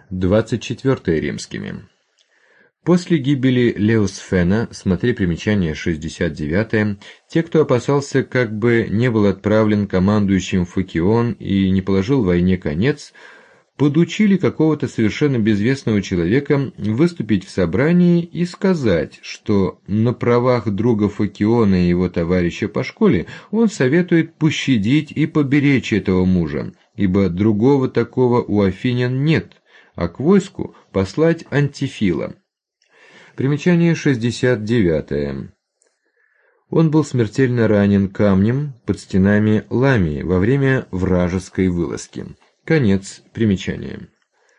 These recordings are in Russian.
24 римскими. После гибели Леосфена, смотри примечание 69, те, кто опасался, как бы не был отправлен командующим Фокион и не положил войне конец, подучили какого-то совершенно безвестного человека выступить в собрании и сказать, что на правах друга Фокиона и его товарища по школе он советует пощадить и поберечь этого мужа, ибо другого такого у афинян нет, а к войску послать Антифила. Примечание 69. Он был смертельно ранен камнем под стенами Ламии во время вражеской вылазки. Конец примечания.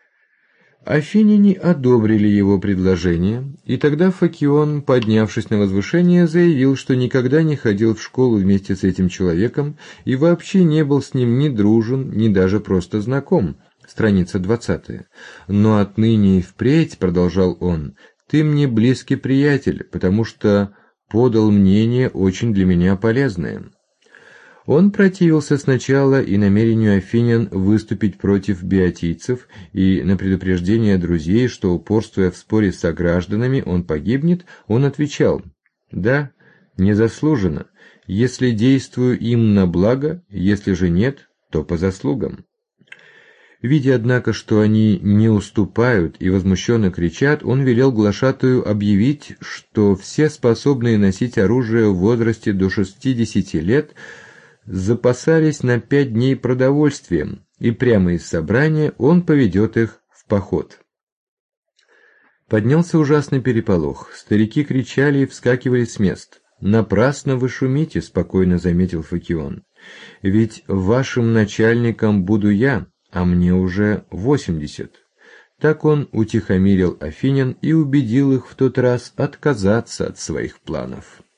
Афиняне одобрили его предложение, и тогда Фокион, поднявшись на возвышение, заявил, что никогда не ходил в школу вместе с этим человеком и вообще не был с ним ни дружен, ни даже просто знаком. Страница 20. «Но отныне и впредь, — продолжал он, — ты мне близкий приятель, потому что подал мнение очень для меня полезное». Он противился сначала и намерению афинян выступить против биотийцев, и на предупреждение друзей, что, упорствуя в споре с согражданами, он погибнет, он отвечал: «Да, незаслуженно, если действую им на благо, если же нет, то по заслугам». Видя, однако, что они не уступают и возмущенно кричат, он велел глашатаю объявить, что все способные носить оружие в возрасте до 60 лет запасались на 5 дней продовольствием, и прямо из собрания он поведет их в поход. Поднялся ужасный переполох, старики кричали и вскакивали с мест. «Напрасно вы шумите», — спокойно заметил Фокион, — «ведь вашим начальником буду я, а мне уже 80. Так он утихомирил афинян и убедил их в тот раз отказаться от своих планов.